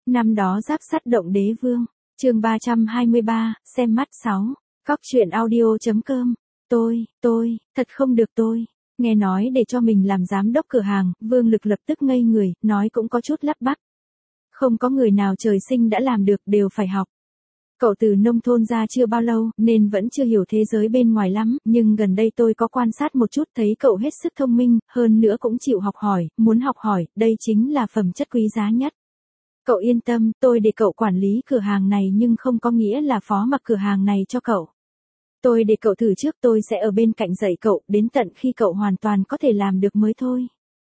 Năm đó giáp sắt động đế vương, chương 323, xem mắt 6, Cóc truyện audio.com. Tôi, thật không được tôi. Nghe nói để cho mình làm giám đốc cửa hàng, Vương Lực lập tức ngây người, nói cũng có chút lắp bắp. Không có người nào trời sinh đã làm được, đều phải học. Cậu từ nông thôn ra chưa bao lâu, nên vẫn chưa hiểu thế giới bên ngoài lắm, nhưng gần đây tôi có quan sát một chút thấy cậu hết sức thông minh, hơn nữa cũng chịu học hỏi, muốn học hỏi, đây chính là phẩm chất quý giá nhất. Cậu yên tâm, tôi để cậu quản lý cửa hàng này nhưng không có nghĩa là phó mặc cửa hàng này cho cậu. Tôi để cậu thử trước, tôi sẽ ở bên cạnh dạy cậu, đến tận khi cậu hoàn toàn có thể làm được mới thôi.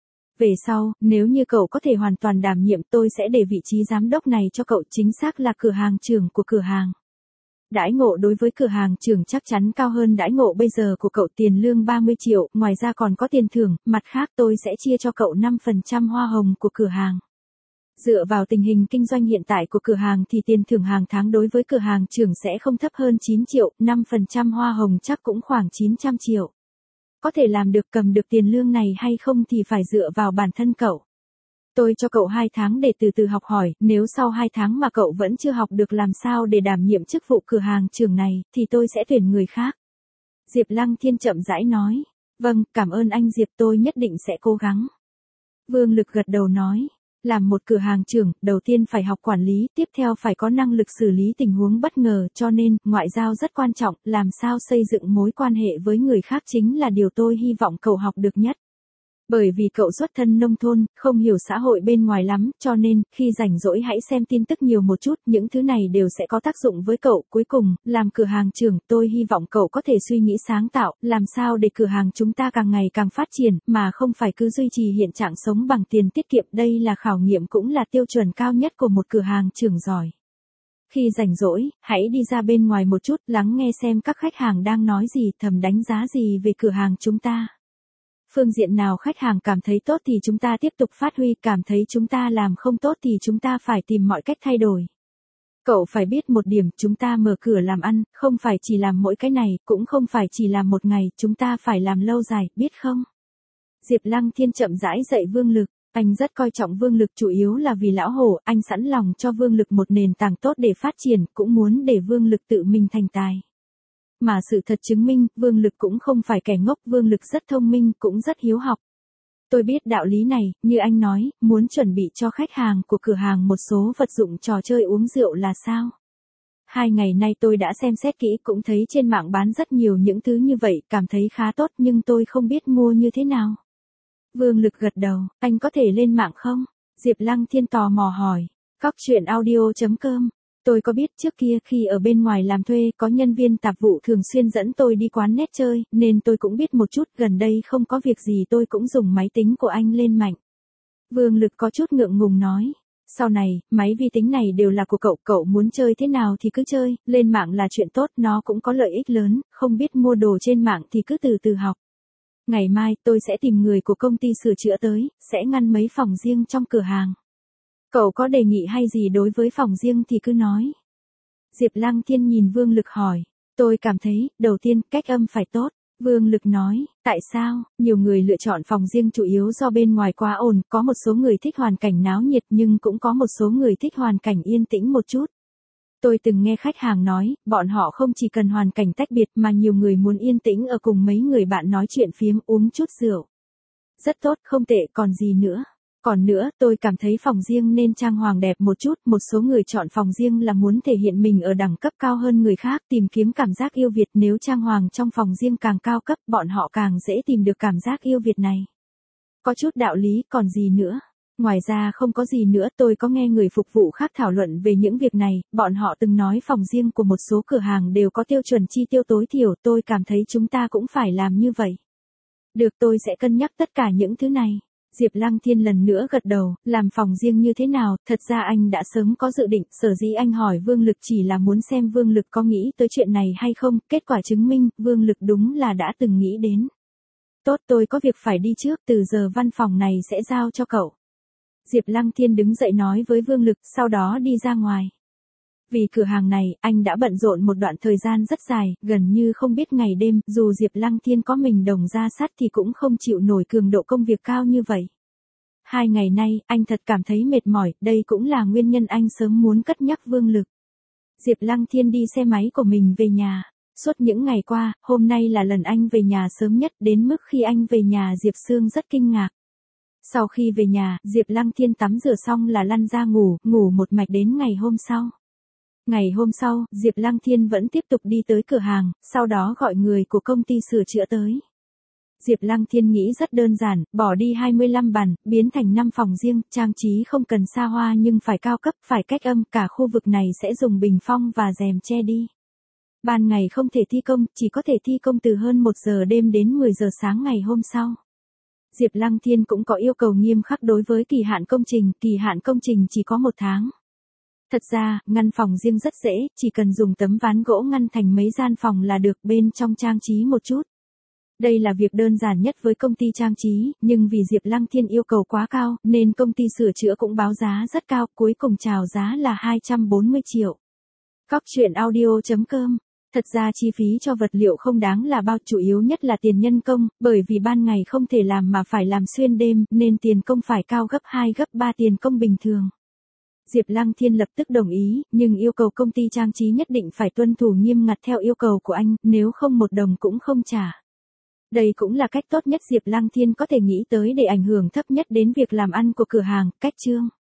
Về sau, nếu như cậu có thể hoàn toàn đảm nhiệm, tôi sẽ để vị trí giám đốc này cho cậu, chính xác là cửa hàng trưởng của cửa hàng. Đãi ngộ đối với cửa hàng trưởng chắc chắn cao hơn đãi ngộ bây giờ của cậu, tiền lương 30 triệu, ngoài ra còn có tiền thưởng, mặt khác tôi sẽ chia cho cậu 5% hoa hồng của cửa hàng. Dựa vào tình hình kinh doanh hiện tại của cửa hàng thì tiền thưởng hàng tháng đối với cửa hàng trưởng sẽ không thấp hơn 9 triệu, 5% hoa hồng chắc cũng khoảng 900 triệu. Có thể làm được, cầm được tiền lương này hay không thì phải dựa vào bản thân cậu. Tôi cho cậu 2 tháng để từ từ học hỏi, nếu sau 2 tháng mà cậu vẫn chưa học được làm sao để đảm nhiệm chức vụ cửa hàng trưởng này, thì tôi sẽ tuyển người khác. Diệp Lăng Thiên chậm rãi nói. Vâng, cảm ơn anh Diệp, tôi nhất định sẽ cố gắng. Vương Lực gật đầu nói. Làm một cửa hàng trưởng, đầu tiên phải học quản lý, tiếp theo phải có năng lực xử lý tình huống bất ngờ, cho nên, ngoại giao rất quan trọng, làm sao xây dựng mối quan hệ với người khác chính là điều tôi hy vọng cậu học được nhất. Bởi vì cậu xuất thân nông thôn, không hiểu xã hội bên ngoài lắm, cho nên, khi rảnh rỗi hãy xem tin tức nhiều một chút, những thứ này đều sẽ có tác dụng với cậu. Cuối cùng, làm cửa hàng trưởng, tôi hy vọng cậu có thể suy nghĩ sáng tạo, làm sao để cửa hàng chúng ta càng ngày càng phát triển, mà không phải cứ duy trì hiện trạng sống bằng tiền tiết kiệm. Đây là khảo nghiệm cũng là tiêu chuẩn cao nhất của một cửa hàng trưởng giỏi. Khi rảnh rỗi, hãy đi ra bên ngoài một chút, lắng nghe xem các khách hàng đang nói gì, thầm đánh giá gì về cửa hàng chúng ta. Phương diện nào khách hàng cảm thấy tốt thì chúng ta tiếp tục phát huy, cảm thấy chúng ta làm không tốt thì chúng ta phải tìm mọi cách thay đổi. Cậu phải biết một điểm, chúng ta mở cửa làm ăn, không phải chỉ làm mỗi cái này, cũng không phải chỉ làm một ngày, chúng ta phải làm lâu dài, biết không? Diệp Lăng Thiên chậm rãi dạy Vương Lực, anh rất coi trọng Vương Lực chủ yếu là vì lão hổ, anh sẵn lòng cho Vương Lực một nền tảng tốt để phát triển, cũng muốn để Vương Lực tự mình thành tài. Mà sự thật chứng minh, Vương Lực cũng không phải kẻ ngốc, Vương Lực rất thông minh, cũng rất hiếu học. Tôi biết đạo lý này, như anh nói, muốn chuẩn bị cho khách hàng của cửa hàng một số vật dụng trò chơi uống rượu là sao? 2 ngày nay tôi đã xem xét kỹ, cũng thấy trên mạng bán rất nhiều những thứ như vậy, cảm thấy khá tốt nhưng tôi không biết mua như thế nào. Vương Lực gật đầu, anh có thể lên mạng không? Diệp Lăng Thiên tò mò hỏi. Cóc truyện audio.com. Tôi có biết trước kia khi ở bên ngoài làm thuê có nhân viên tạp vụ thường xuyên dẫn tôi đi quán net chơi, nên tôi cũng biết một chút, gần đây không có việc gì tôi cũng dùng máy tính của anh lên mạnh. Vương Lực có chút ngượng ngùng nói. Sau này, máy vi tính này đều là của cậu, cậu muốn chơi thế nào thì cứ chơi, lên mạng là chuyện tốt, nó cũng có lợi ích lớn, không biết mua đồ trên mạng thì cứ từ từ học. Ngày mai tôi sẽ tìm người của công ty sửa chữa tới, sẽ ngăn mấy phòng riêng trong cửa hàng. Cậu có đề nghị hay gì đối với phòng riêng thì cứ nói. Diệp Lăng Thiên nhìn Vương Lực hỏi. Tôi cảm thấy, đầu tiên, cách âm phải tốt. Vương Lực nói, tại sao? Nhiều người lựa chọn phòng riêng chủ yếu do bên ngoài quá ồn, có một số người thích hoàn cảnh náo nhiệt nhưng cũng có một số người thích hoàn cảnh yên tĩnh một chút. Tôi từng nghe khách hàng nói, bọn họ không chỉ cần hoàn cảnh tách biệt mà nhiều người muốn yên tĩnh ở cùng mấy người bạn nói chuyện phiếm, uống chút rượu. Rất tốt, không tệ, còn gì nữa? Còn nữa, tôi cảm thấy phòng riêng nên trang hoàng đẹp một chút, một số người chọn phòng riêng là muốn thể hiện mình ở đẳng cấp cao hơn người khác, tìm kiếm cảm giác yêu Việt, nếu trang hoàng trong phòng riêng càng cao cấp, bọn họ càng dễ tìm được cảm giác yêu Việt này. Có chút đạo lý, còn gì nữa? Ngoài ra không có gì nữa, tôi có nghe người phục vụ khác thảo luận về những việc này, bọn họ từng nói phòng riêng của một số cửa hàng đều có tiêu chuẩn chi tiêu tối thiểu, tôi cảm thấy chúng ta cũng phải làm như vậy. Được, tôi sẽ cân nhắc tất cả những thứ này. Diệp Lăng Thiên lần nữa gật đầu, làm phòng riêng như thế nào, thật ra anh đã sớm có dự định, sở dĩ anh hỏi Vương Lực chỉ là muốn xem Vương Lực có nghĩ tới chuyện này hay không, kết quả chứng minh, Vương Lực đúng là đã từng nghĩ đến. Tốt, tôi có việc phải đi trước, từ giờ văn phòng này sẽ giao cho cậu. Diệp Lăng Thiên đứng dậy nói với Vương Lực, sau đó đi ra ngoài. Vì cửa hàng này, anh đã bận rộn một đoạn thời gian rất dài, gần như không biết ngày đêm, dù Diệp Lăng Thiên có mình đồng ra sắt thì cũng không chịu nổi cường độ công việc cao như vậy. 2 ngày nay, anh thật cảm thấy mệt mỏi, đây cũng là nguyên nhân anh sớm muốn cất nhắc Vương Lực. Diệp Lăng Thiên đi xe máy của mình về nhà. Suốt những ngày qua, hôm nay là lần anh về nhà sớm nhất, đến mức khi anh về nhà Diệp Sương rất kinh ngạc. Sau khi về nhà, Diệp Lăng Thiên tắm rửa xong là lăn ra ngủ một mạch đến ngày hôm sau. Ngày hôm sau, Diệp Lăng Thiên vẫn tiếp tục đi tới cửa hàng, sau đó gọi người của công ty sửa chữa tới. Diệp Lăng Thiên nghĩ rất đơn giản, bỏ đi 25 bàn, biến thành 5 phòng riêng, trang trí không cần xa hoa nhưng phải cao cấp, phải cách âm, cả khu vực này sẽ dùng bình phong và rèm che đi. Ban ngày không thể thi công, chỉ có thể thi công từ hơn 1 giờ đêm đến 10 giờ sáng ngày hôm sau. Diệp Lăng Thiên cũng có yêu cầu nghiêm khắc đối với kỳ hạn công trình chỉ có 1 tháng. Thật ra, ngăn phòng riêng rất dễ, chỉ cần dùng tấm ván gỗ ngăn thành mấy gian phòng là được, bên trong trang trí một chút. Đây là việc đơn giản nhất với công ty trang trí, nhưng vì Diệp Lăng Thiên yêu cầu quá cao, nên công ty sửa chữa cũng báo giá rất cao, cuối cùng chào giá là 240 triệu. Cóc.audio.com. Thật ra chi phí cho vật liệu không đáng là bao, chủ yếu nhất là tiền nhân công, bởi vì ban ngày không thể làm mà phải làm xuyên đêm, nên tiền công phải cao gấp 2 gấp 3 tiền công bình thường. Diệp Lăng Thiên lập tức đồng ý, nhưng yêu cầu công ty trang trí nhất định phải tuân thủ nghiêm ngặt theo yêu cầu của anh, nếu không 1 đồng cũng không trả. Đây cũng là cách tốt nhất Diệp Lăng Thiên có thể nghĩ tới để ảnh hưởng thấp nhất đến việc làm ăn của cửa hàng. Cách chương